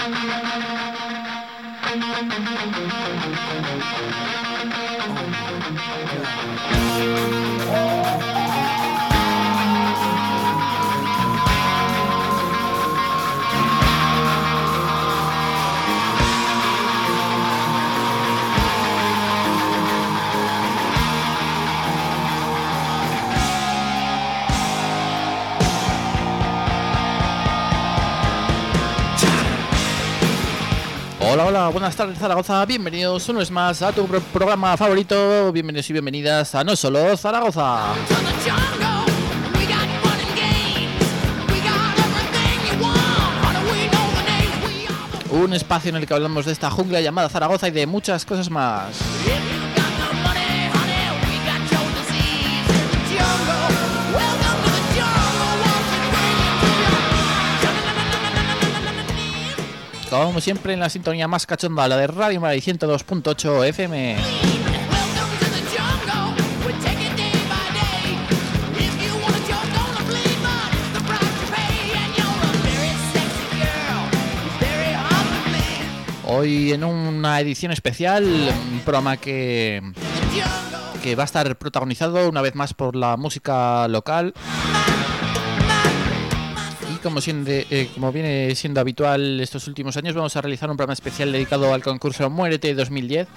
Hola, buenas tardes Zaragoza, bienvenidos una vez más a tu programa favorito, bienvenidos y bienvenidas a No Solo Zaragoza. Un espacio en el que hablamos de esta jungla llamada Zaragoza y de muchas cosas más. Como siempre en la sintonía más cachonda, la de Radio Madrid 102.8 FM. Hoy en una edición especial, un programa que va a estar protagonizado una vez más por la música local. Como viene siendo habitual estos últimos años, vamos a realizar un programa especial dedicado al concurso Muérete 2010.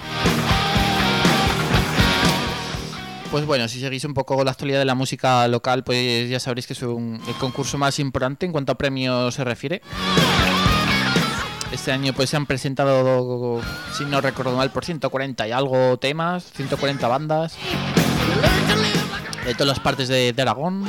Pues bueno, si seguís un poco la actualidad de la música local, pues ya sabréis que es el concurso más importante en cuanto a premios se refiere. Este año pues se han presentado, si no recuerdo mal, por 140 y algo temas, 140 bandas de todas las partes de Aragón.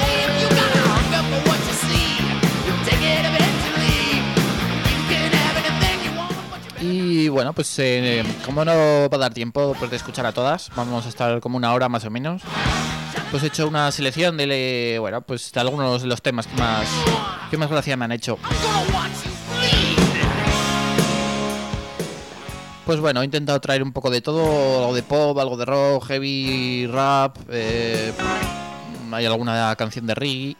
Y bueno, pues como no va a dar tiempo pues, de escuchar a todas, vamos a estar como una hora más o menos. Pues he hecho una selección de algunos de los temas que más gracia me han hecho. Pues bueno, he intentado traer un poco de todo, algo de pop, algo de rock, heavy, rap, hay alguna canción de reggae.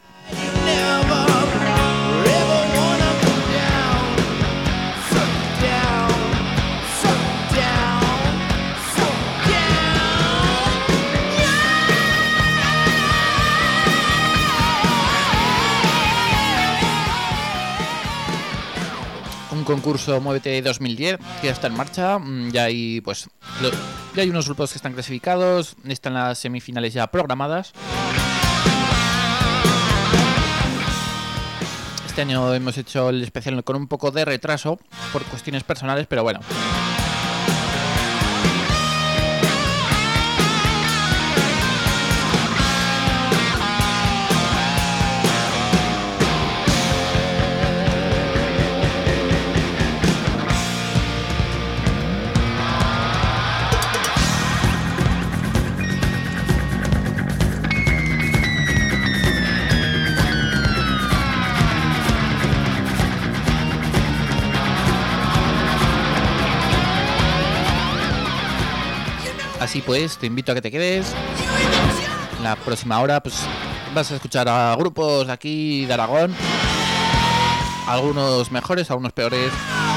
Concurso Muévete 2010 que ya está en marcha, ya hay unos grupos que están clasificados, están las semifinales ya programadas. Este año hemos hecho el especial con un poco de retraso por cuestiones personales, pero bueno. Así pues, te invito a que te quedes. En la próxima hora pues vas a escuchar a grupos de aquí de Aragón. Algunos mejores, algunos peores.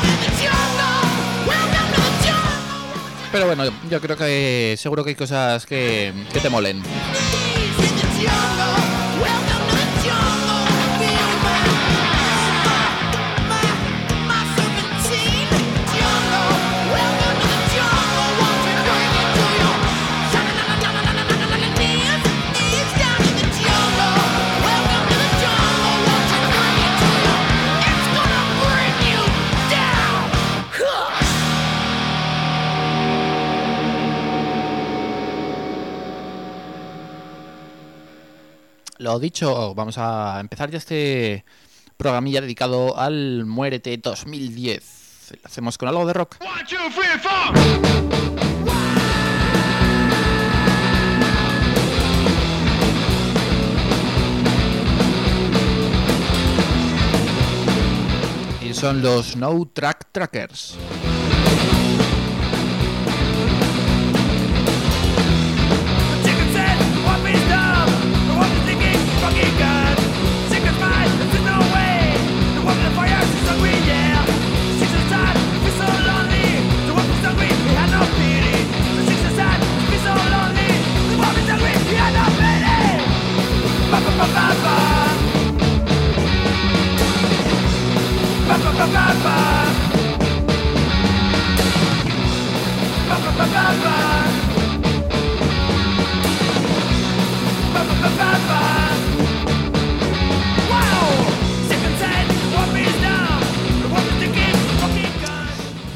Pero bueno, yo creo que seguro que hay cosas que te molen. Lo dicho, vamos a empezar ya este programilla dedicado al Muérete 2010. Lo hacemos con algo de rock. 1, 2, 3, 4. Y son los No Track Trackers. Fucking gun, sick as mine, there's no way. The woman of fire, she's hungry, yeah.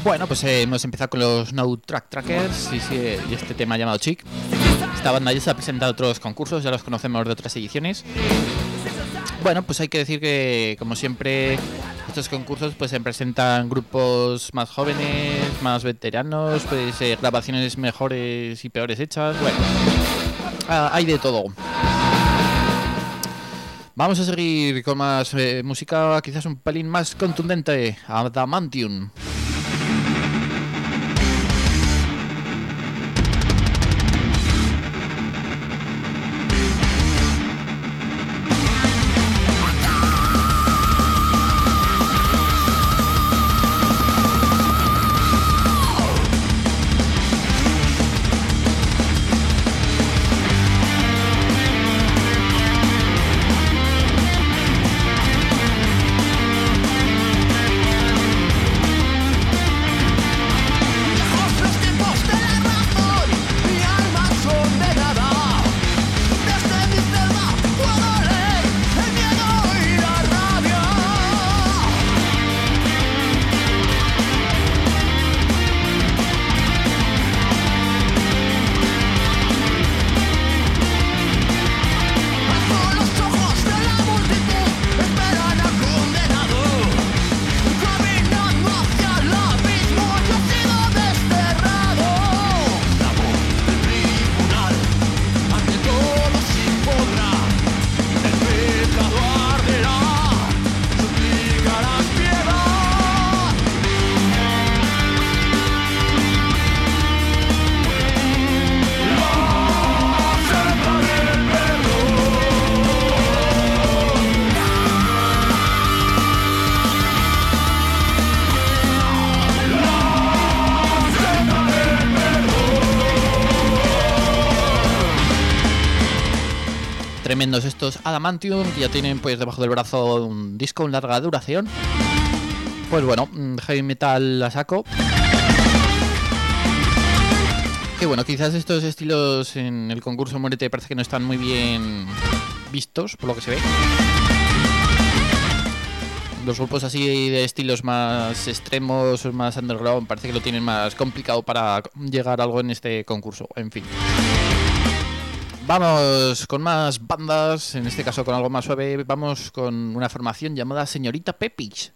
Bueno, pues hemos empezado con los No Track Trackers y este tema llamado Chic. Esta banda ya se ha presentado a otros concursos, ya los conocemos de otras ediciones. Bueno, pues hay que decir que, como siempre, estos concursos pues se presentan grupos más jóvenes, más veteranos, pues grabaciones mejores y peores hechas. Bueno, hay de todo. Vamos a seguir con más música, quizás un pelín más contundente. Adamantium. Tremendos estos Adamantium, que ya tienen pues debajo del brazo un disco con larga duración. Pues bueno, heavy metal a saco. Que bueno, quizás estos estilos en el concurso Muérete parece que no están muy bien vistos, por lo que se ve. Los grupos así de estilos más extremos, más underground, parece que lo tienen más complicado para llegar a algo en este concurso. En fin. Vamos con más bandas, en este caso con algo más suave. Vamos con una formación llamada Señorita Pepich.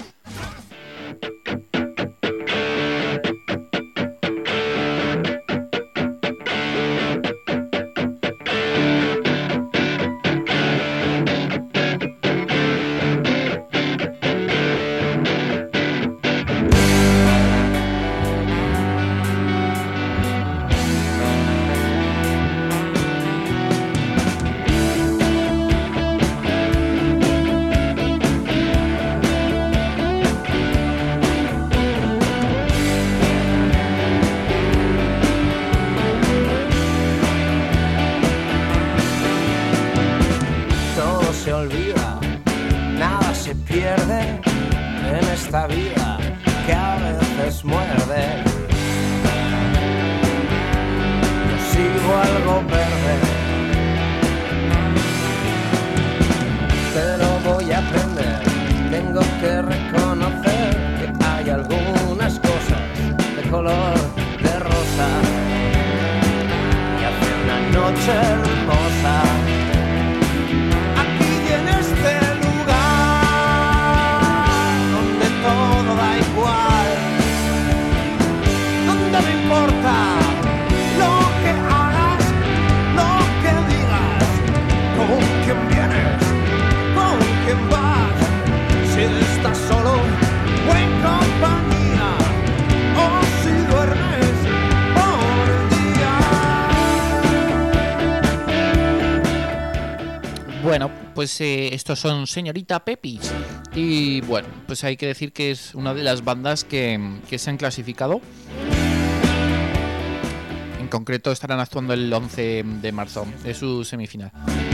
Bueno, pues estos son Señorita Pepich. Y bueno, pues hay que decir que es una de las bandas que se han clasificado. En concreto estarán actuando el 11 de marzo de su semifinal.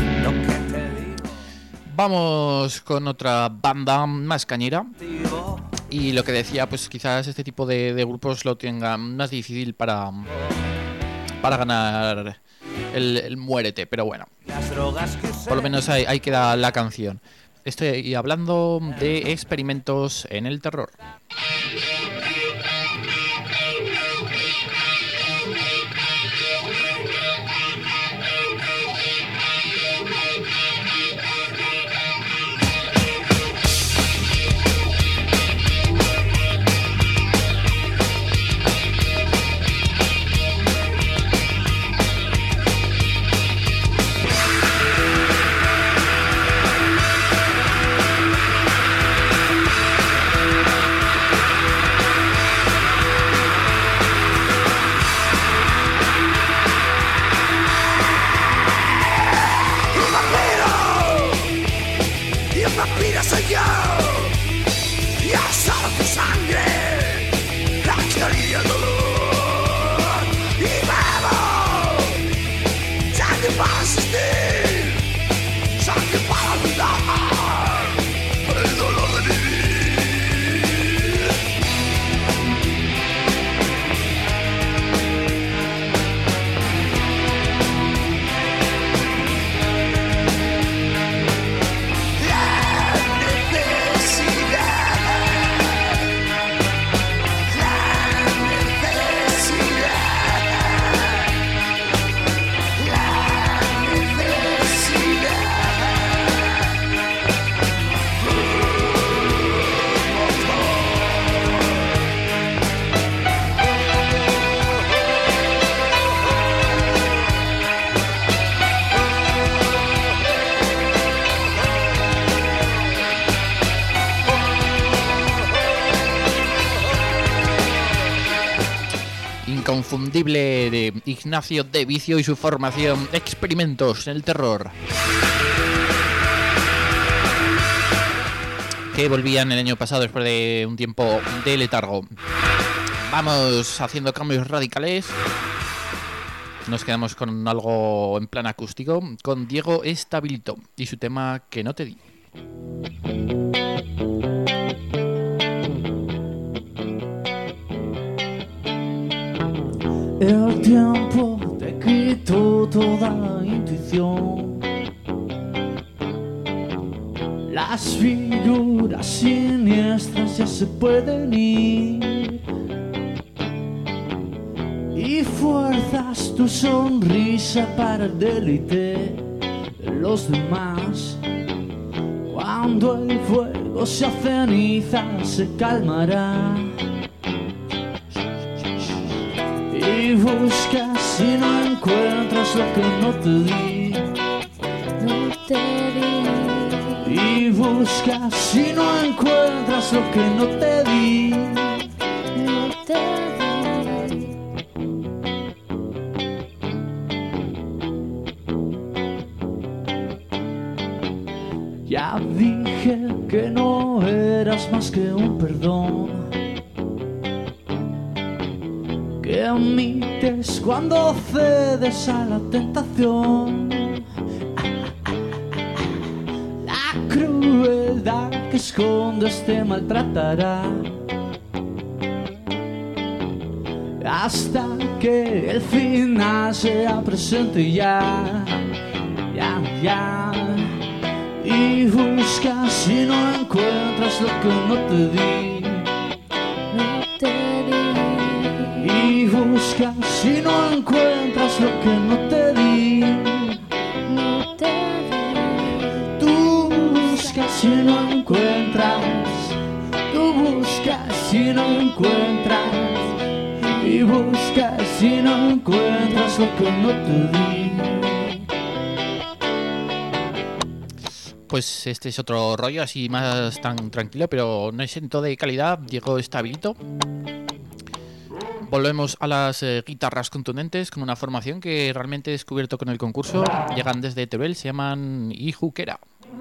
Vamos con otra banda más cañera. Y lo que decía, pues quizás este tipo de grupos lo tengan más difícil para ganar el Muérete, pero bueno, por lo menos ahí queda la canción. Estoy hablando de Experimentos en el Terror. soy yo. Ya solo tu sangre, la que alivia el dolor. Y bebo sangre para asistir, sangre para olvidar el dolor de vivir. Inconfundible de Ignacio de Vicio y su formación Experimentos en el Terror, que volvían el año pasado después de un tiempo de letargo. Vamos haciendo cambios radicales. Nos quedamos con algo en plan acústico, con Diego Estabilito y su tema Que no te di. El tiempo te quitó toda intuición. Las figuras siniestras ya se pueden ir. Y fuerzas tu sonrisa para el deleite de los demás. Cuando el fuego sea ceniza se calmará. Y buscas y no encuentras lo que no te di. No te di. Y buscas y no encuentras lo que no te di. No te di. Ya dije que no eras más que un perdón. Que omites cuando cedes a la tentación. La crueldad que escondes te maltratará hasta que el final sea presente ya. Ya. Y buscas y no encuentras lo que no te di. No te di. Y buscas y no encuentras lo que no te di. No te di. Tú buscas y no encuentras. Tú buscas y no encuentras. Y buscas y no encuentras lo que no te di. Pues este es otro rollo, así más tan tranquilo, pero no exento de calidad. Diego Estabilito. Volvemos a las guitarras contundentes con una formación que realmente he descubierto con el concurso. Llegan desde Teruel, se llaman Ijuquera.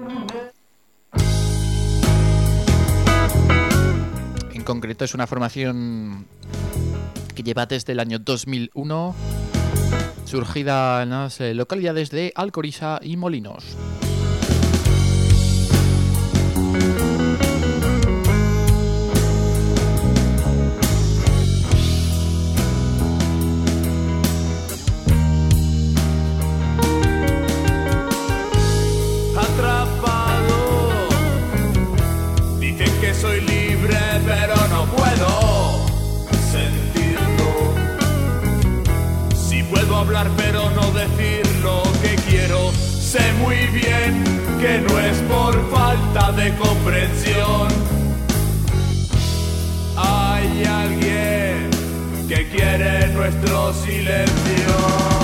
En concreto es una formación que lleva desde el año 2001, surgida en las localidades de Alcoriza y Molinos. Soy libre pero no puedo sentirlo. Si puedo hablar pero no decir lo que quiero. Sé muy bien que no es por falta de comprensión. Hay alguien que quiere nuestro silencio.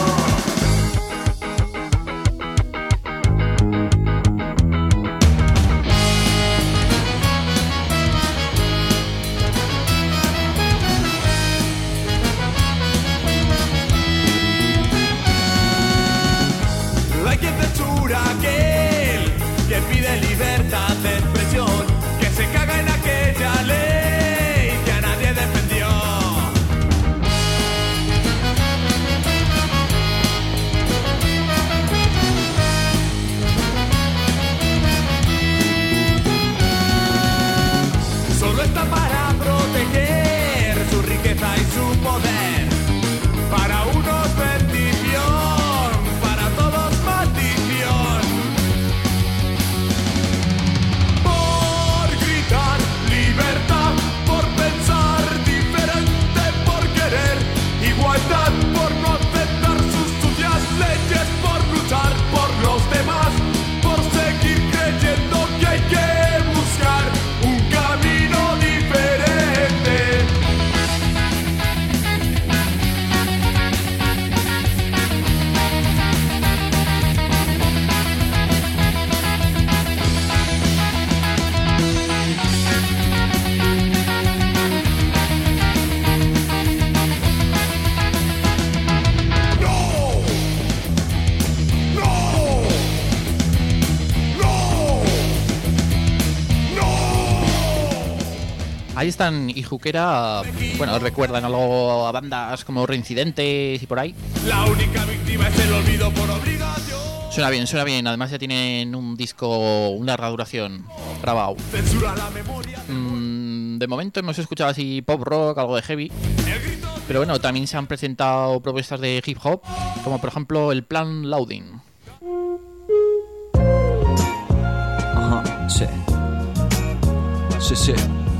Aquel que pide libertad de expresión. solo está para proteger su riqueza y su poder. Para unos bendición, para todos maldición. Por gritar libertad, por pensar diferente, por querer igualdad, por no aceptar sus sucias leyes, por luchar por los demás, por seguir creyendo que hay que buscar un camino diferente. Ahí están Ijuquera, bueno, recuerdan algo a bandas como Reincidentes y por ahí. La única víctima es el olvido por obligación. Suena bien, además ya tienen un disco, una larga duración grabado. Censura la memoria. De momento hemos escuchado así pop rock, algo de heavy. Pero bueno, también se han presentado propuestas de hip hop, como por ejemplo el Plan Loading. Ajá, sí. Sí.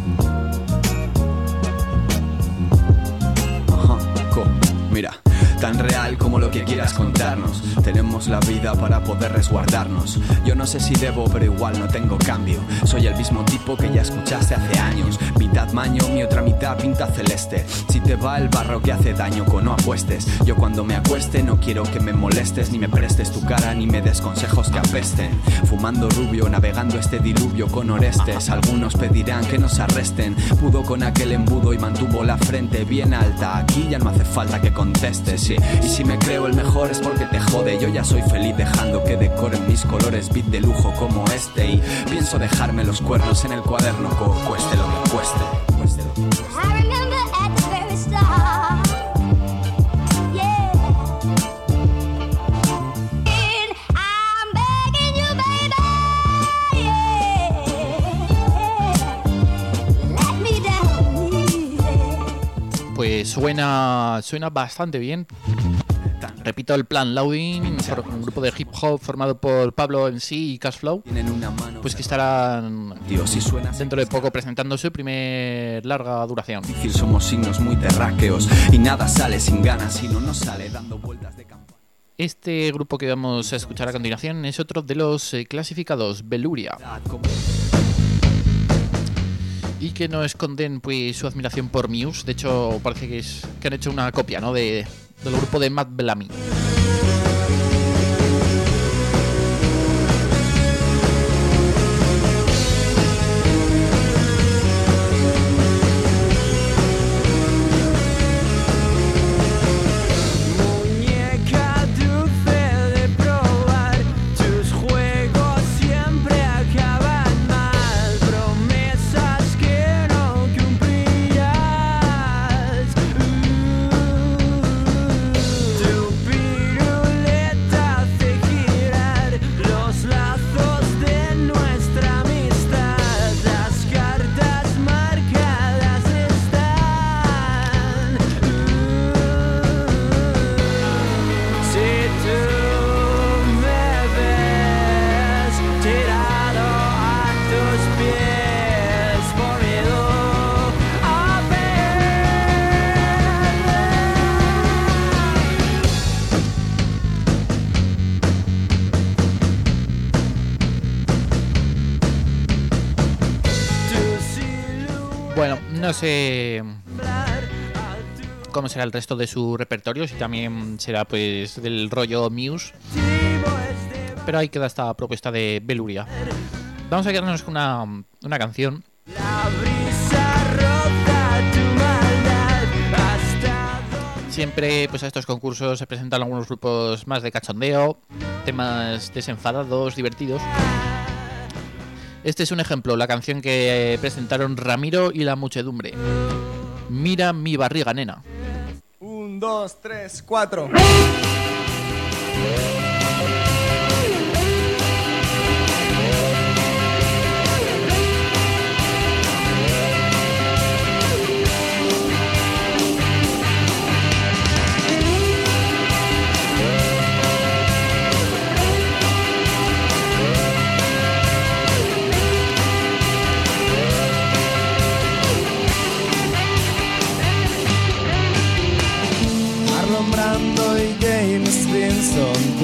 Mira, tan real como lo que quieras contarnos. Tenemos la vida para poder resguardarnos. Yo no sé si debo, pero igual no tengo cambio. Soy el mismo tipo que ya escuchaste hace años. Mitad maño, mi otra mitad pinta celeste. Si te va el barro que hace daño, con no apuestes. Yo cuando me acueste no quiero que me molestes, ni me prestes tu cara, ni me des consejos que apesten. Fumando rubio, navegando este diluvio con orestes. Algunos pedirán que nos arresten. Pudo con aquel embudo y mantuvo la frente bien alta. Aquí ya no hace falta que contestes, sí. Y si me creo el mejor es porque te jode. Yo ya soy feliz dejando que decoren mis colores beat de lujo como este. Y pienso dejarme los cuernos en el cuaderno, cueste lo que cueste. I remember at the very start, yeah. And I'm begging you, baby, yeah. Let me down easy. Pues suena bastante bien. Repito, el Plan Loading, un grupo de hip hop formado por Pablo MC y Cashflow, pues que estarán dentro de poco presentando su primer larga duración. Somos signos muy terráqueos y nada sale sin ganas y no nos sale dando vueltas de campo. Este grupo que vamos a escuchar a continuación es otro de los clasificados, Veluria, y que no esconden pues su admiración por Muse. De hecho, parece que han hecho una copia, ¿no?, del grupo de Matt Bellamy. No sé cómo será el resto de su repertorio, si también será pues del rollo Muse, pero ahí queda esta propuesta de Veluria. Vamos a quedarnos con una canción. Siempre pues a estos concursos se presentan algunos grupos más de cachondeo, temas desenfadados, divertidos. Este es un ejemplo, la canción que presentaron Ramiro y la muchedumbre. Mira mi barriga, nena. 1, 2, 3, 4.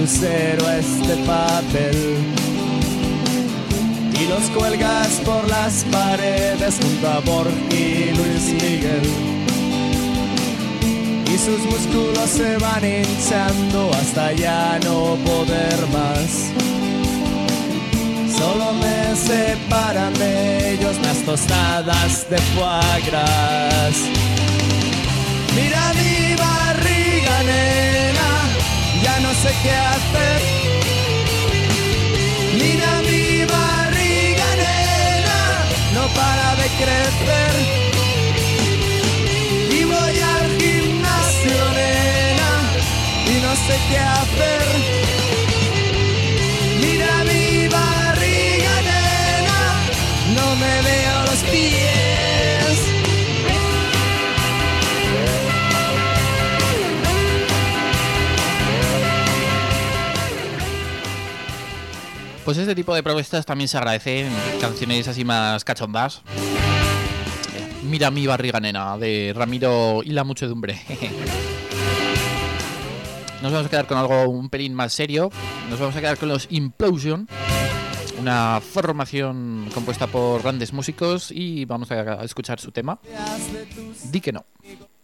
tus héroes de papel y los cuelgas por las paredes junto a Borg y Luis Miguel. Y sus músculos se van hinchando hasta ya no poder más. Solo me separan de ellos las tostadas de foie gras. Mira mi barriga, nena, ya no sé qué hacer. Mira mi barriga, nena, no para de crecer. Y voy al gimnasio, nena, y no sé qué hacer. Mira mi barriga, nena, no me veo los pies. Pues este tipo de propuestas también se agradecen en canciones así más cachondas. Mira mi barriga, nena, de Ramiro y la muchedumbre. Nos vamos a quedar con algo un pelín más serio. Nos vamos a quedar con los Implosion, una formación compuesta por grandes músicos, y vamos a escuchar su tema, Di que no.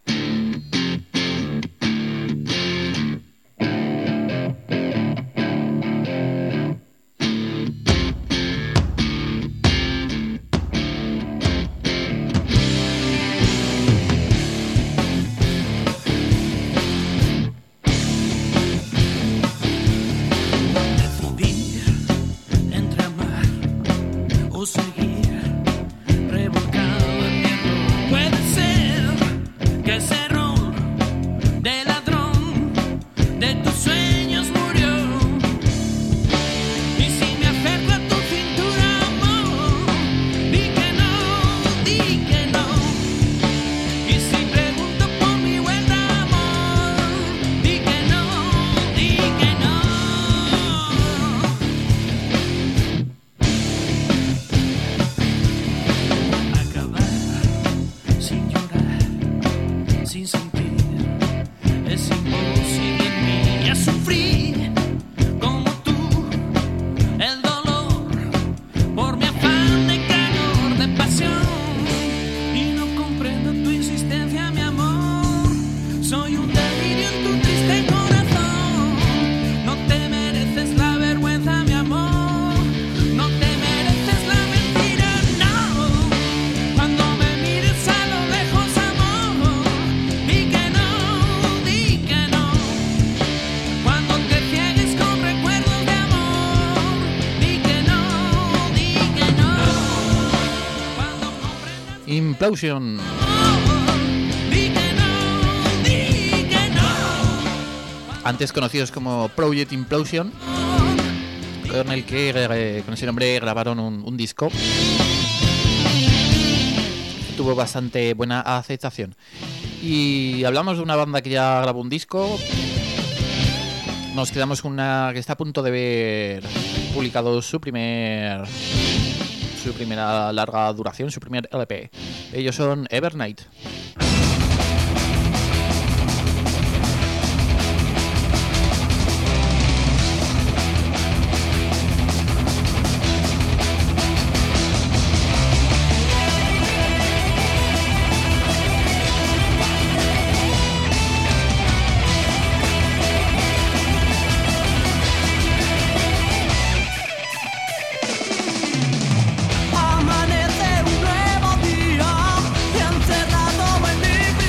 Implosion. Antes conocidos como Project Implosion, con el que con ese nombre grabaron un disco. Tuvo bastante buena aceptación. Y hablamos de una banda que ya grabó un disco. Nos quedamos con una que está a punto de ver publicado su primera larga duración, su primer LP. Ellos son Evernight. Amanece un nuevo día y encerrado en mi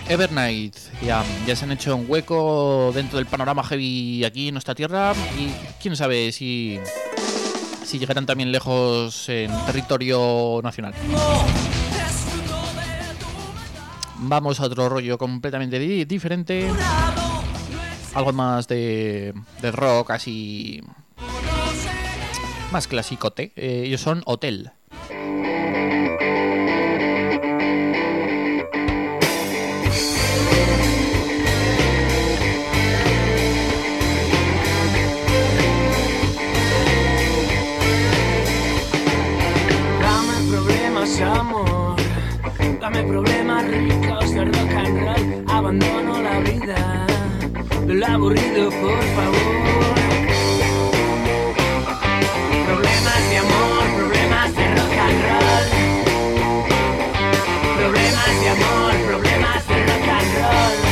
Evernight ya se han hecho un hueco dentro del panorama heavy aquí en nuestra tierra y quién sabe si llegarán también lejos en territorio nacional. Vamos a otro rollo completamente diferente, algo más de rock, así más clasicote. Ellos son Hotel. Amor, dame problemas ricos de rock and roll. Abandono la vida del aburrido, por favor. Problemas de amor, problemas de rock and roll. Problemas de amor, problemas de rock and roll.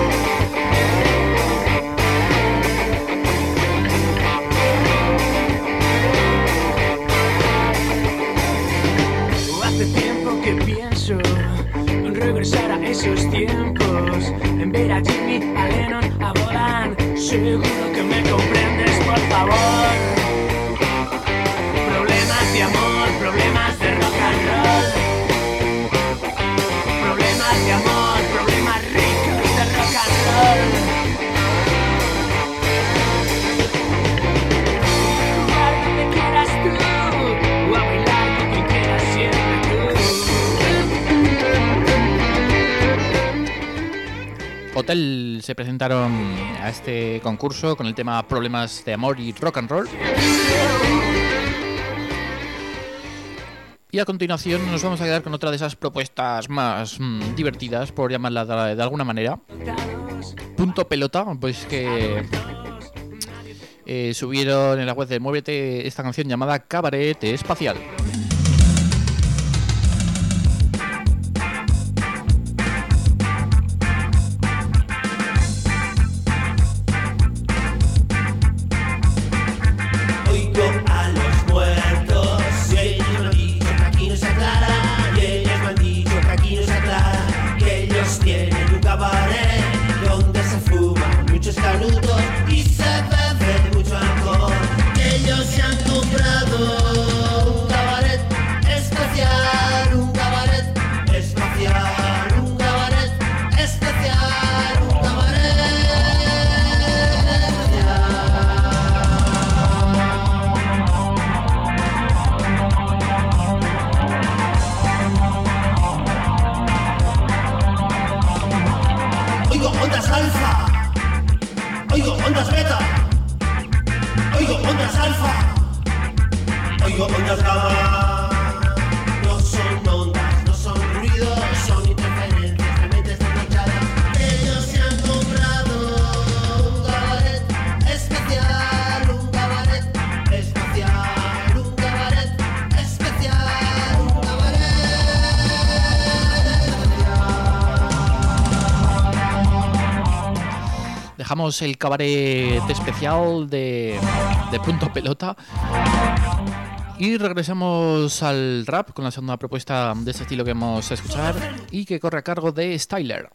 Hace tiempo que pienso en regresar a esos tiempos, en ver a Jimmy, a Lennon, a Bolan. Seguro que me comprendes, por favor. Problemas de amor, problemas de rock and roll. Problemas de amor, problemas ricos de rock and roll. Jugar donde quieras tú, o a bailar con quien quieras siempre. Hotel se presentaron a este concurso con el tema Problemas de Amor y Rock and Roll. Y a continuación nos vamos a quedar con otra de esas propuestas más divertidas, por llamarla de alguna manera. Punto Pelota, pues que subieron en la web de Muévete esta canción llamada Cabaret Espacial. Y se bebe mucho alcohol. Ellos se han comprado un cabaret especial, un cabaret espacial, un cabaret especial, un cabaret especial. Oigo ondas alfa. Oigo ondas beta, oigo ondas alfa, oigo ondas gamma. No son ondas, no son ruidos, son interferencias de mentes trasnochadas. Ellos se han comprado un cabaret especial, un cabaret espacial, un cabaret especial, un cabaret especial. Dejamos el cabaret especial de Punto Pelota y regresamos al rap con la segunda propuesta de este estilo que vamos a escuchar y que corre a cargo de Styler.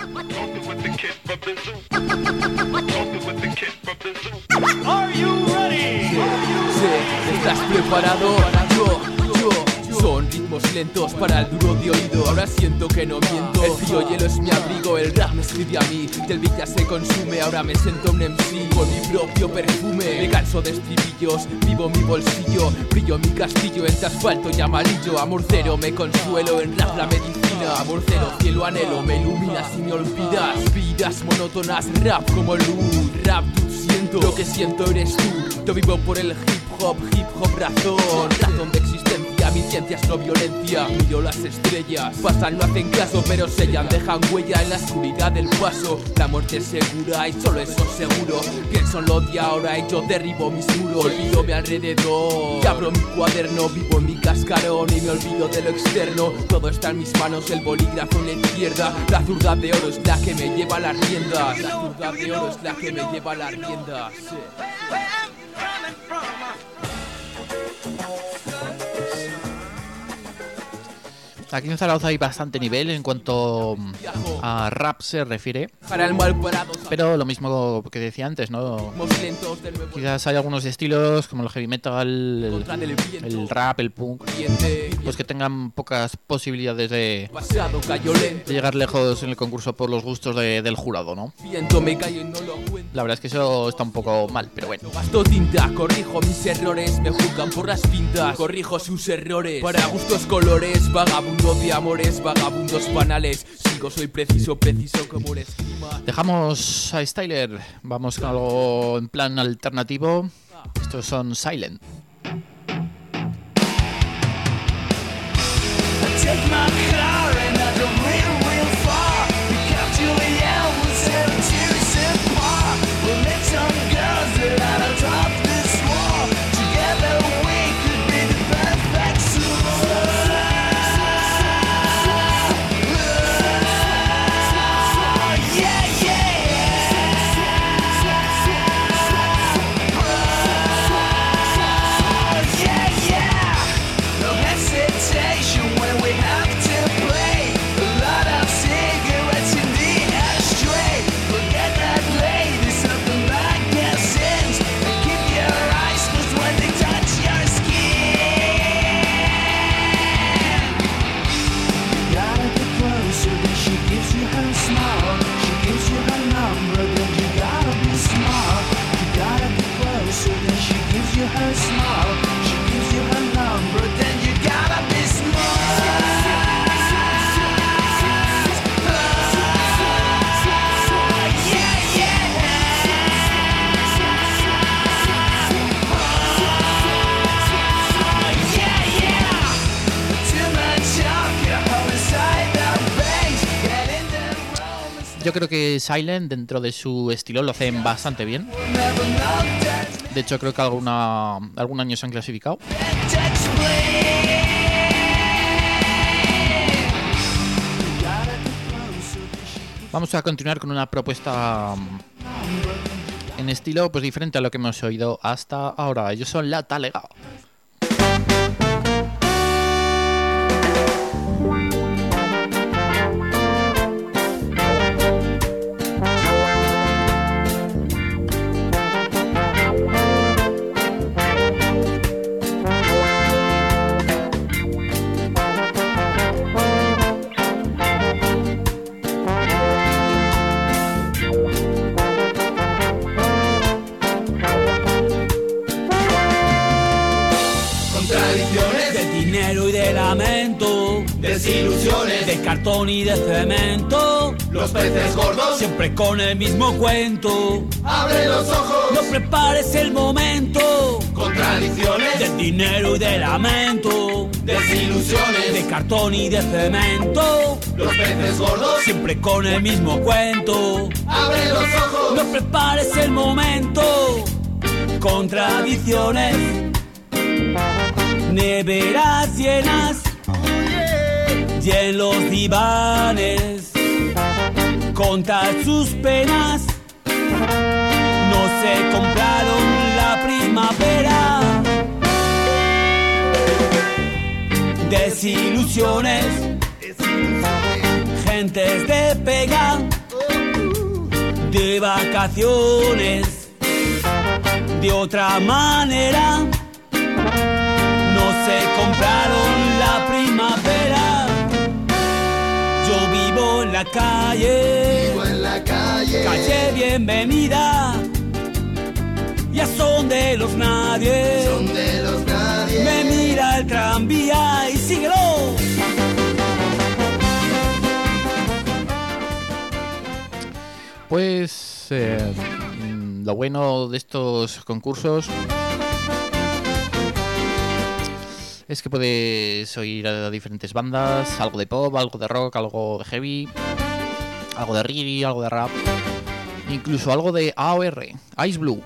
Are you ready? Sí, ¿estás preparado? Son ritmos lentos para el duro de oído. Ahora siento que no miento. El frío hielo es mi abrigo, el rap me escribe a mí. Del beat ya se consume, ahora me siento un MC con mi propio perfume. Me canso de estribillos, vivo mi bolsillo. Brillo mi castillo entre asfalto y amarillo. Amor cero, me consuelo, en rap la medicina. Amor cero, cielo anhelo, me iluminas y me olvidas. Vidas monótonas, rap como luz. Rap tú siento, lo que siento eres tú. Yo vivo por el hip hop razón de existencia. Mi ciencia es no violencia. Miro las estrellas, pasan, no hacen caso, pero sellan, dejan huella en la oscuridad del paso. La muerte es segura y solo eso seguro. Pienso en lo de ahora y yo derribo mis muros. Olvido mi alrededor y abro mi cuaderno. Vivo en mi cascarón y me olvido de lo externo. Todo está en mis manos, el bolígrafo en la izquierda. La zurda de oro es la que me lleva a las riendas. La zurda de oro es la que me lleva a las riendas. Sí. Aquí en Zaragoza hay bastante nivel en cuanto a rap se refiere. Pero lo mismo que decía antes, ¿no? Quizás hay algunos estilos como el heavy metal, el rap, el punk, pues que tengan pocas posibilidades de llegar lejos en el concurso por los gustos del jurado, ¿no? La verdad es que eso está un poco mal, pero bueno. Gasto tinta, corrijo mis errores, me juzgan por las pintas, corrijo sus errores. Para gustos colores, vagabundo de amores, vagabundos banales. Sigo, soy preciso como el esquema. Dejamos a Styler, vamos con algo en plan alternativo. Estos son Silent. Take my car and I don't real far. We come to the end, we'll say tears apart. We'll meet some girls that are on top of this wall. Together we could be the perfect song. Yeah, yeah. No hesitation when we have to play. A lot of cigarettes in the ashtray. Forget that lady, something like their sins. And keep your eyes closed when they touch your skin. You gotta get closer, then she gives you her smile. She gives you her number, then you gotta be smart. You gotta get closer, then she gives you her smile. She gives you her number, then you gotta be smart. Yo creo que Silent, dentro de su estilo, lo hacen bastante bien. De hecho, creo que algún año se han clasificado. Vamos a continuar con una propuesta en estilo pues diferente a lo que hemos oído hasta ahora. Ellos son La Talega. Desilusiones de cartón y de cemento. Los peces gordos siempre con el mismo cuento. Abre los ojos, no prepares el momento. Contradicciones de dinero y de lamento. Desilusiones de cartón y de cemento. Los peces gordos siempre con el mismo cuento. Abre los ojos, no prepares el momento. Contradicciones, neveras llenas. Y en los divanes contar sus penas. No se compraron la primavera. Desilusiones, gentes de pega, de vacaciones, de otra manera. No se compraron la primavera. Yo vivo en la calle, calle bienvenida. Ya son de los nadie, me mira el tranvía y síguelo. Pues lo bueno de estos concursos es que puedes oír a diferentes bandas, algo de pop, algo de rock, algo de heavy, algo de reggae, algo de rap, incluso algo de AOR, Ice Blue.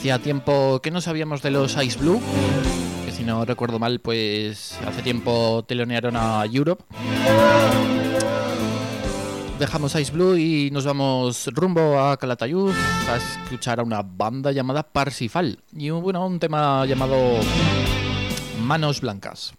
Hacía tiempo que no sabíamos de los Ice Blue, que si no recuerdo mal, pues hace tiempo telonearon a Europe. Dejamos Ice Blue y nos vamos rumbo a Calatayud a escuchar a una banda llamada Parsifal y un tema llamado Manos Blancas.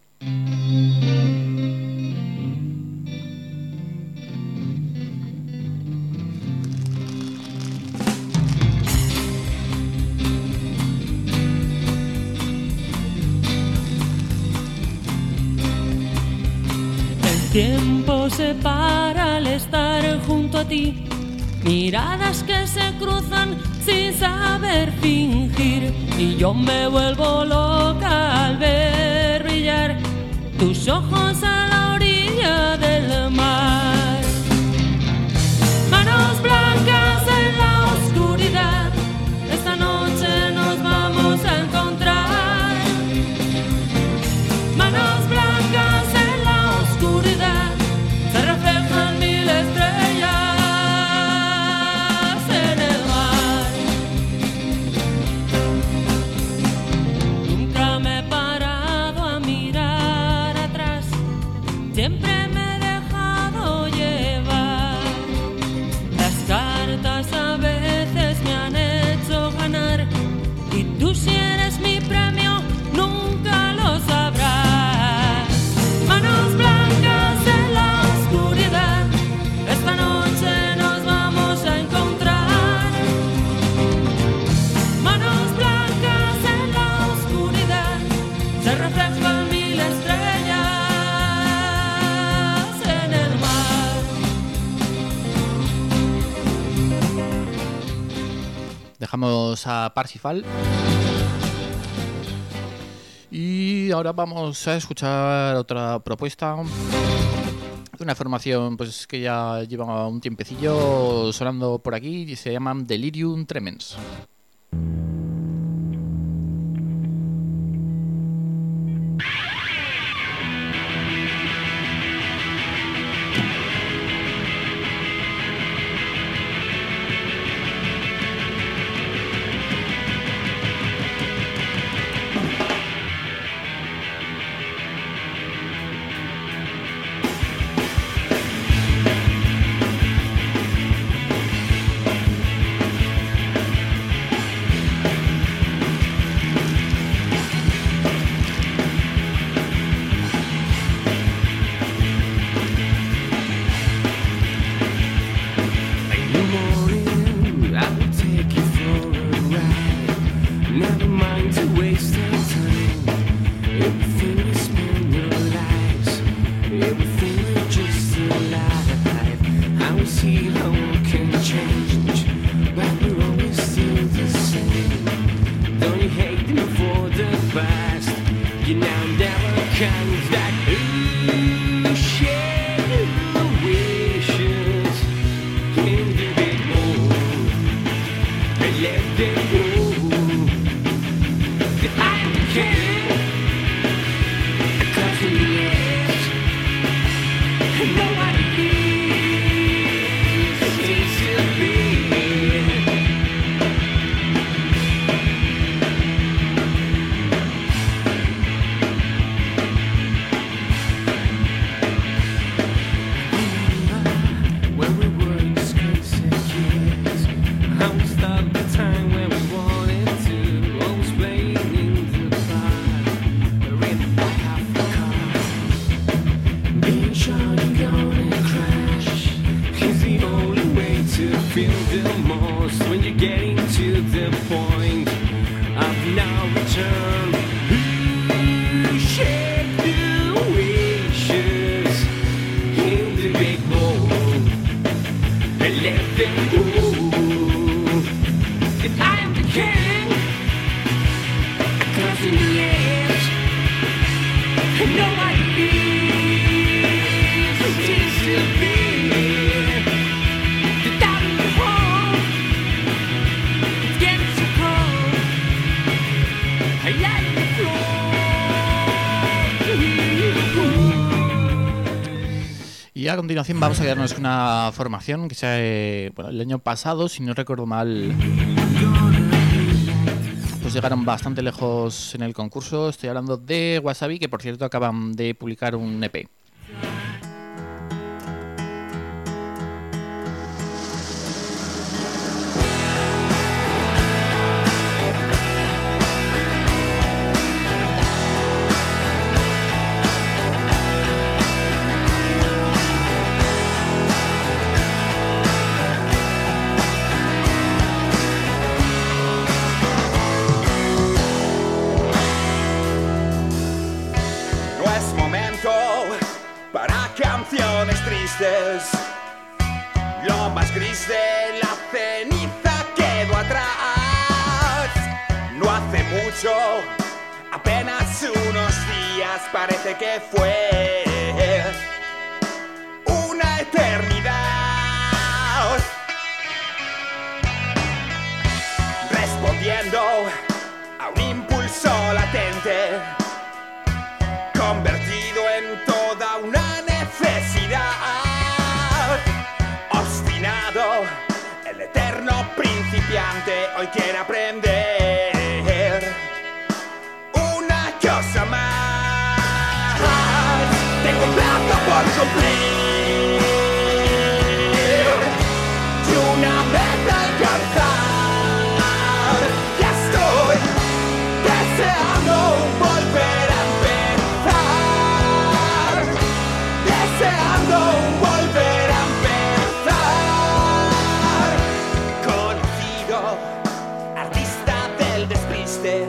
El tiempo se para al estar junto a ti, miradas que se cruzan sin saber fingir, y yo me vuelvo loca al ver brillar tus ojos a la orilla del mar. Manos blancas en la oscuridad, esta noche nos vamos a encontrar. Manos blancas en la oscuridad, se reflejan mil estrellas en el mar. Nunca me he parado a mirar atrás, siempre me he dejado llevar. Las cartas a veces me han hecho ganar, y tú si eres mi premio nunca lo sabrás. Manos blancas en la oscuridad, esta noche nos vamos a encontrar. Manos blancas en la oscuridad, se reflejan mil estrellas en el mar. Dejamos a Parsifal y ahora vamos a escuchar otra propuesta de una formación pues que ya lleva un tiempecillo sonando por aquí y se llaman Delirium Tremens. Y a continuación vamos a quedarnos con una formación que el año pasado, si no recuerdo mal, pues llegaron bastante lejos en el concurso. Estoy hablando de Wasabi, que por cierto acaban de publicar un EP. Lo más gris de la ceniza quedó atrás. No hace mucho, apenas unos días, parece que fue una eternidad. Respondiendo a un impulso latente, convertido en toda una necesidad. Obstinado, el eterno principiante hoy quiere aprender una cosa más. Tengo un plazo por cumplir y una meta alcanzar. Ya estoy deseando volver a empezar, deseando volver a empezar. Conocido, artista del despiste.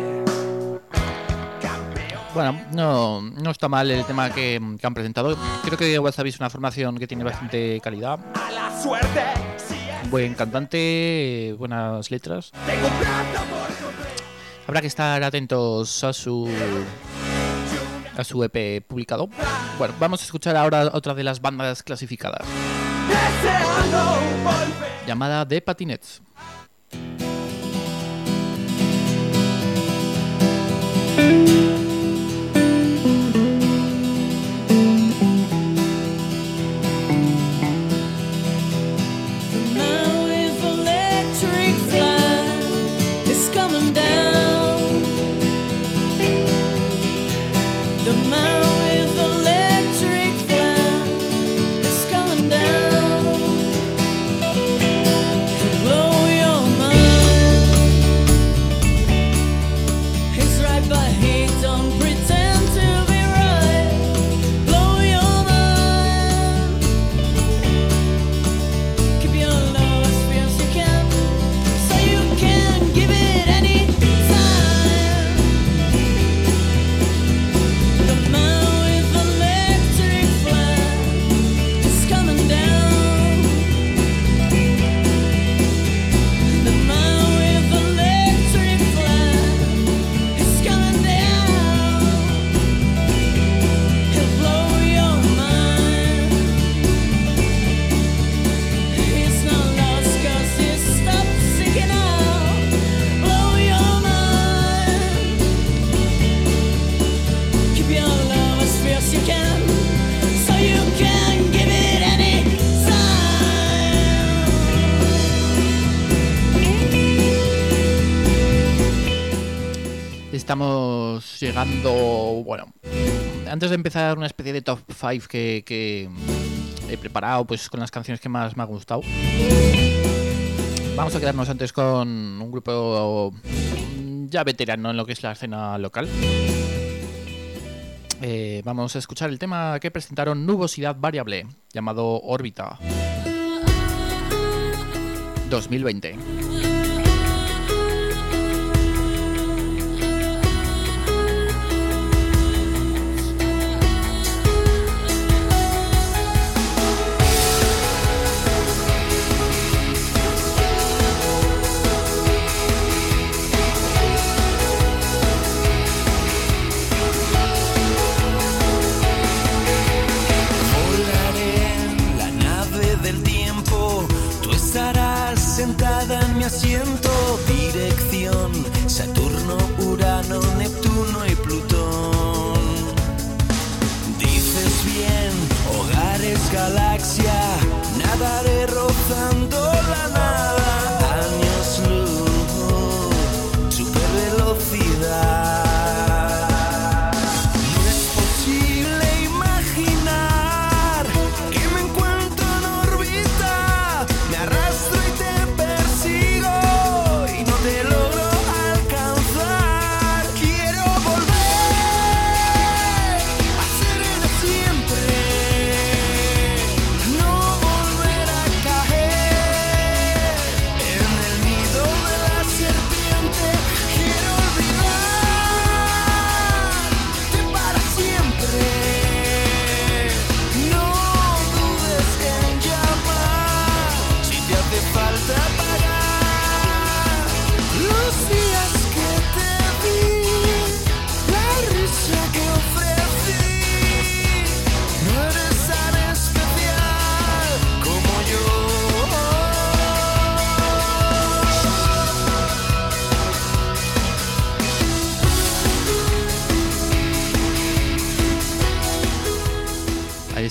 Bueno, no está mal el tema que han presentado. Creo que Wasabi es una formación que tiene bastante calidad. A la suerte. Buen cantante, buenas letras. Habrá que estar atentos a su EP publicado. Bueno, vamos a escuchar ahora otra de las bandas clasificadas, llamada The Patinets. Estamos llegando, bueno, antes de empezar una especie de top 5 que he preparado pues con las canciones que más me ha gustado. Vamos a quedarnos antes con un grupo ya veterano en lo que es la escena local. Vamos a escuchar el tema que presentaron Nubosidad Variable, llamado Órbita 2020. Sentada en mi asiento, dirección Saturno, Urano, Neptuno y Plutón. Dices bien, hogares, galaxia, nadaré rozando la nada. Años luz, supervelocidad.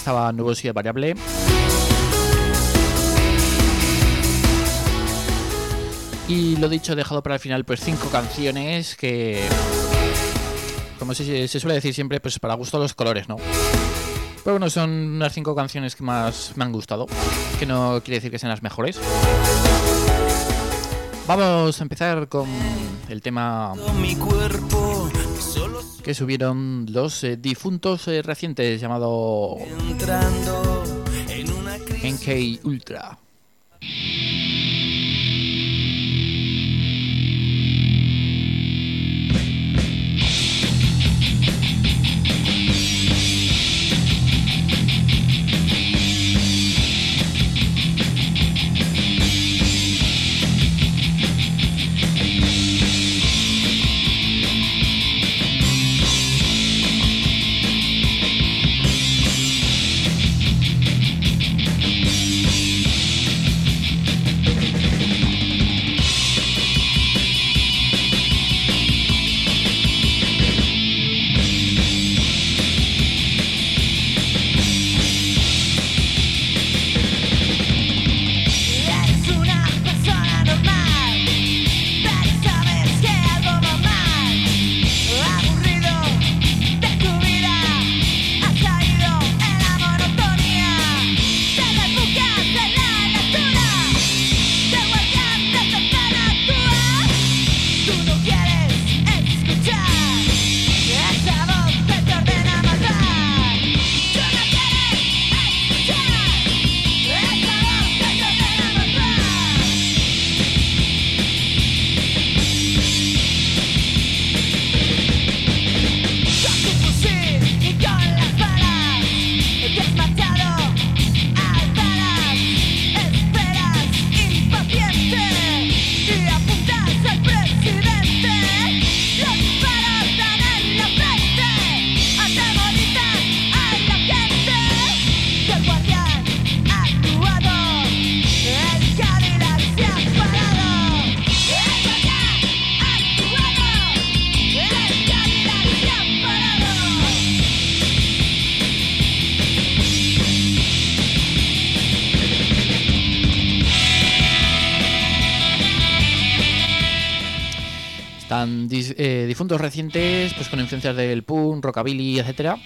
estaba Nuevos y Variable. Y lo dicho, he dejado para el final pues 5 canciones que, como se suele decir siempre, pues para gusto los colores, ¿no? Pero bueno, son unas 5 canciones que más me han gustado, que no quiere decir que sean las mejores. Vamos a empezar con el tema que subieron los difuntos recientes, llamado NK Ultra. Están difuntos recientes, pues con influencias del punk, rockabilly, etcétera.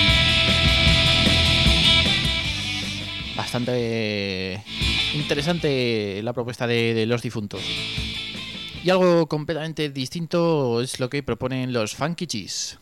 Bastante interesante la propuesta de los difuntos. Y algo completamente distinto es lo que proponen los Funky Cheese.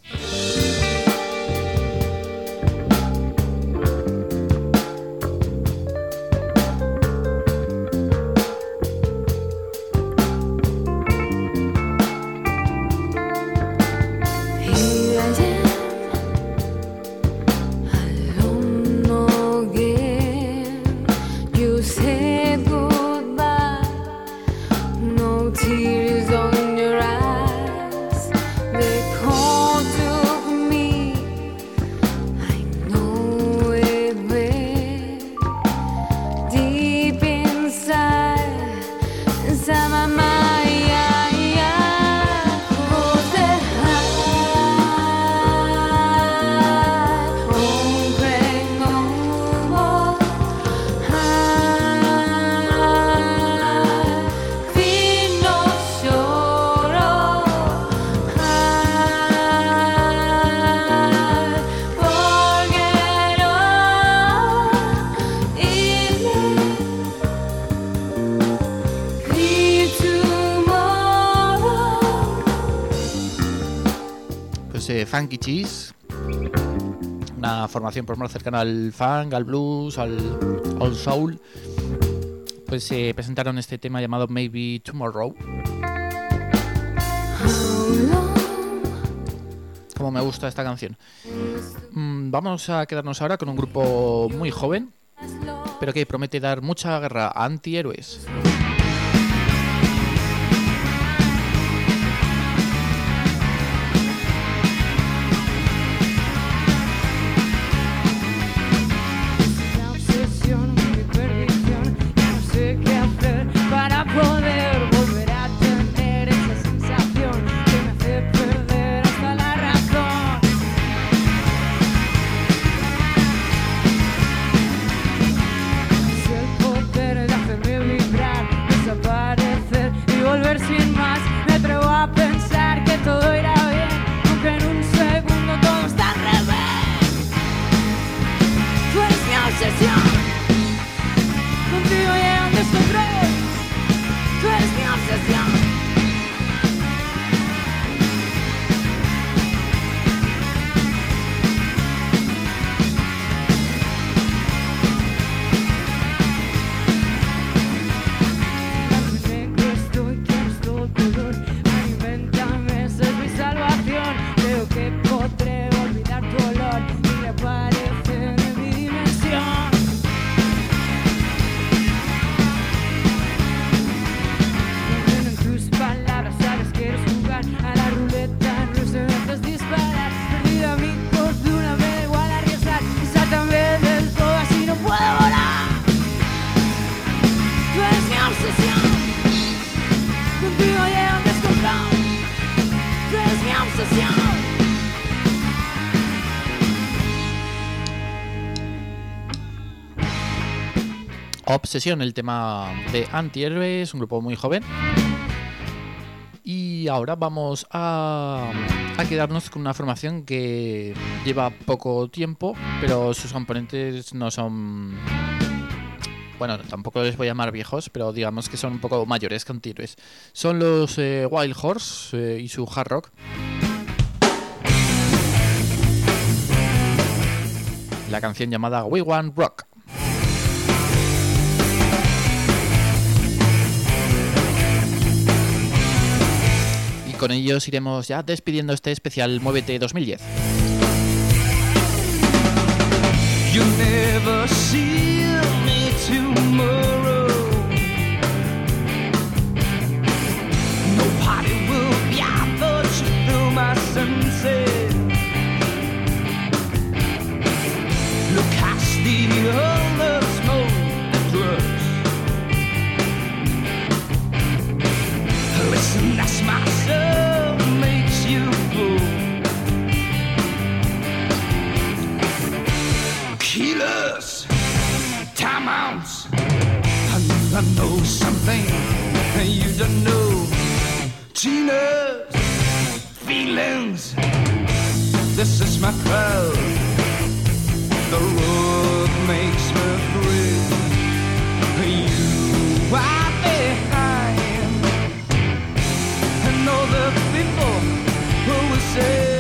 Funky Cheese, una formación por más cercana al funk, al blues, al soul, pues presentaron este tema llamado Maybe Tomorrow. Como me gusta esta canción. Vamos a quedarnos ahora con un grupo muy joven, pero que promete dar mucha guerra a antihéroes. Obsesión, el tema de Antihéroes, un grupo muy joven. Y ahora vamos a quedarnos con una formación que lleva poco tiempo, pero sus componentes no son... Bueno, tampoco les voy a llamar viejos, pero digamos que son un poco mayores que Antihéroes. Son los Wild Horse y su hard rock. La canción llamada We Want Rock. Y con ellos iremos ya despidiendo este especial Muévete 2010. You never see me tomorrow. Nobody will be able to fill my senses. Look, I steal all the smoke and drugs. Listen, that's my soul makes you fool. Killers, time outs. I know something you don't know. Gina's feelings. This is my crowd. The road makes me thrill. You are behind, and all the people who will say.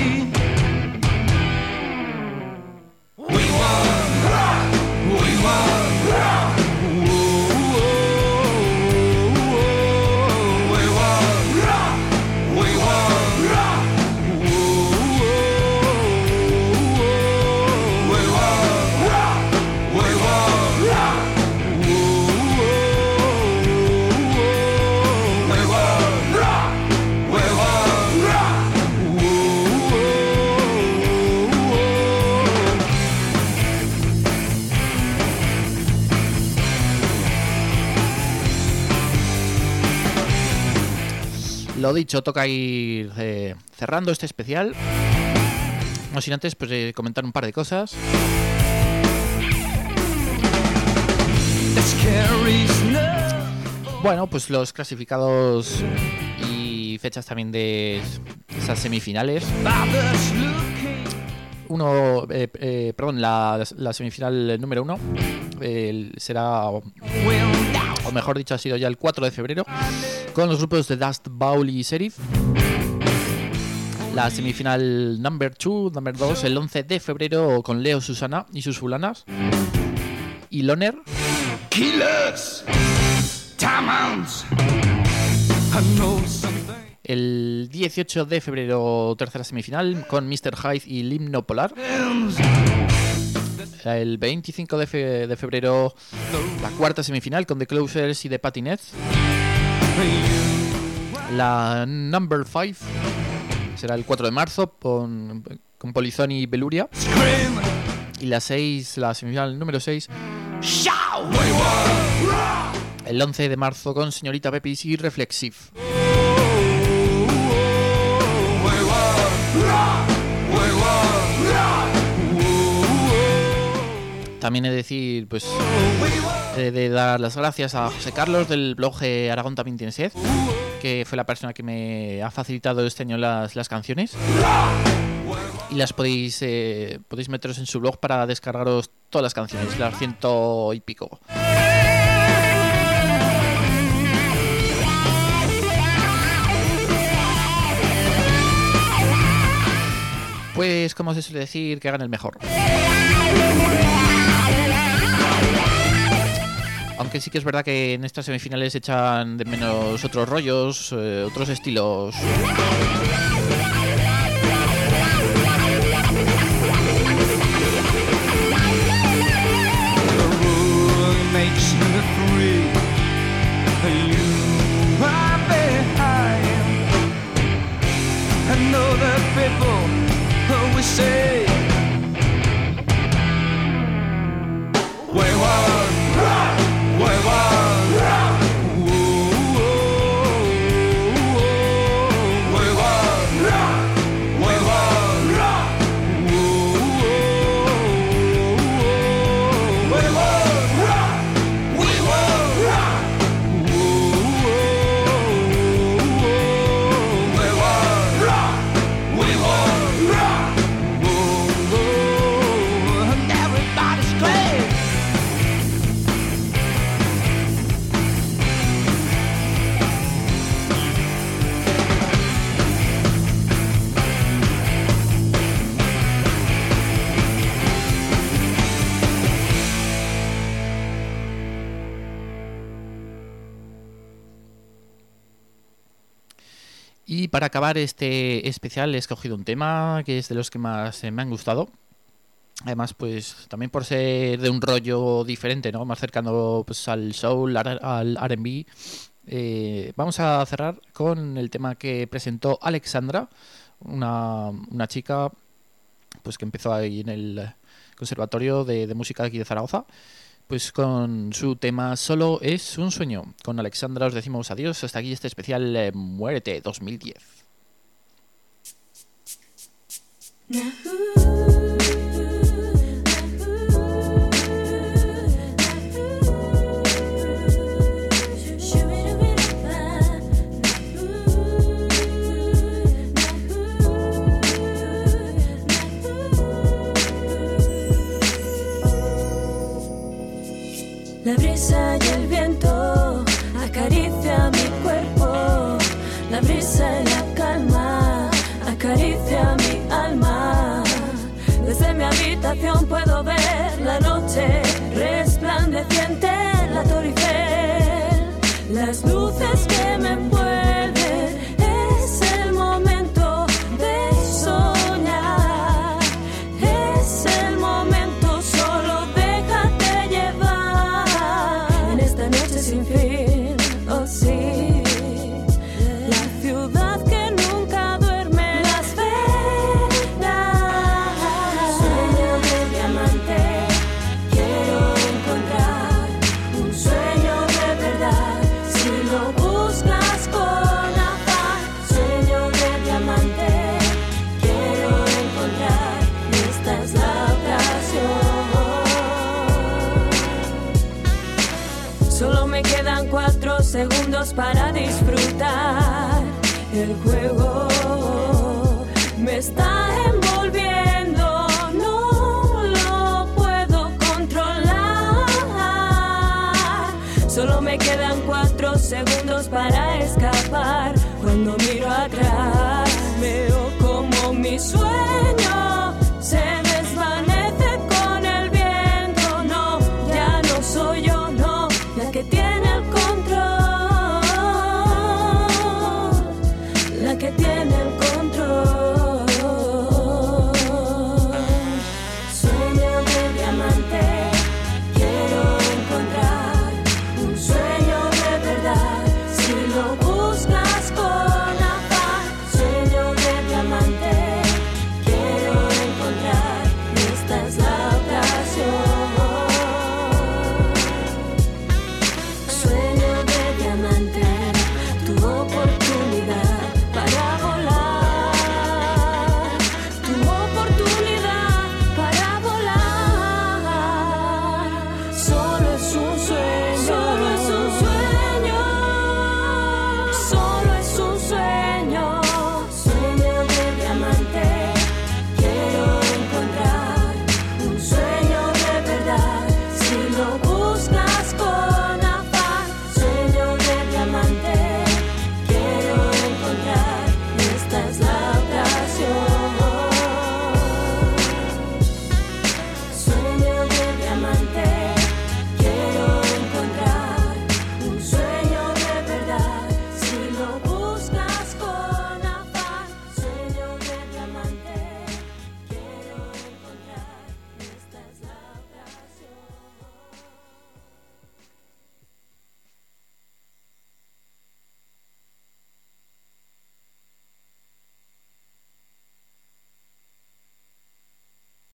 Lo dicho, toca ir cerrando este especial. No sin antes pues, comentar un par de cosas. Bueno, pues los clasificados y fechas también de esas semifinales. La semifinal número 1 será, o mejor dicho, ha sido ya el 4 de febrero, con los grupos de Dust Bowl y Sheriff. La semifinal number 2, el 11 de febrero, con Leo Susana y sus fulanas. Y Loner. El 18 de febrero, tercera semifinal, con Mr. Hyde y Limno Polar. El 25 de febrero, la cuarta semifinal, con The Closers y The Patinets. La number 5 será el 4 de marzo, con Polizón y Beluria. Y la semifinal número 6, el 11 de marzo, con Señorita Pepis y Reflexive. También he de decir, pues, de dar las gracias a José Carlos del blog Aragón también tiene sed, que fue la persona que me ha facilitado este año las canciones. Y las podéis meteros en su blog para descargaros todas las canciones, las 100 y pico. Pues, como se suele decir, que hagan el mejor. Aunque sí que es verdad que en estas semifinales echan de menos otros rollos, otros estilos. Y para acabar este especial he escogido un tema que es de los que más me han gustado. Además, pues también por ser de un rollo diferente, ¿no? Más cercano pues al soul, al R&B. Vamos a cerrar con el tema que presentó Alexandra, una chica pues que empezó ahí en el Conservatorio de Música de aquí de Zaragoza, pues con su tema Solo es un sueño. Con Alexandra os decimos adiós. Hasta aquí este especial Muérete 2010. La brisa y el viento acaricia mi cuerpo. La brisa y la calma acaricia mi alma. Desde mi habitación puedo ver la noche resplandeciente, la Torre Eiffel, las luces que me envuelven. Es el momento de soñar. Es el momento, solo déjate llevar. En esta noche sin fin, oh sí. La ciudad que nunca duerme, Las Vegas. Sueño de diamante, quiero encontrar un sueño de verdad. Si lo buscas con afán, sueño de diamante, quiero encontrar. Y esta es la ocasión. Solo me quedan 4 segundos para disfrutar. El juego me está envolviendo, no lo puedo controlar. Solo me quedan 4 segundos para escapar.